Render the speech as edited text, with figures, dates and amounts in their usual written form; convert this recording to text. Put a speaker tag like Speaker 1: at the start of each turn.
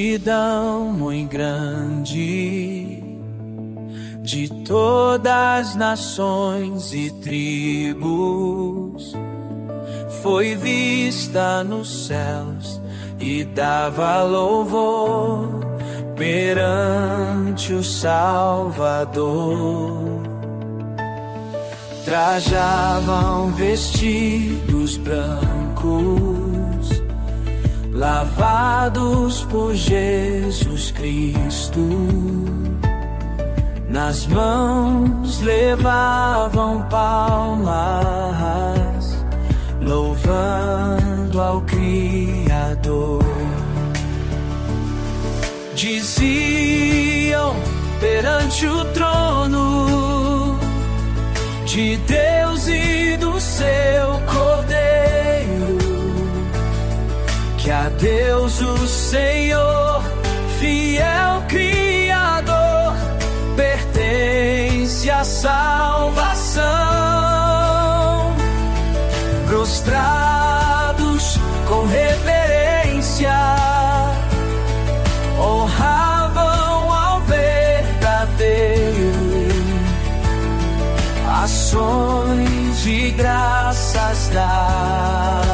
Speaker 1: multidão muito grande, de todas as nações e tribos, foi vista nos céus e dava louvor perante o Salvador. Trajavam vestidos brancos, lavados por Jesus Cristo. Nas mãos levavam palmas, louvando ao Criador. Diziam perante o trono de Deus e do seu Cordeiro, que a Deus o Senhor, fiel Criador, pertence a salvação. Prostrados com reverência, honravam ao verdadeiro, ações de graças davam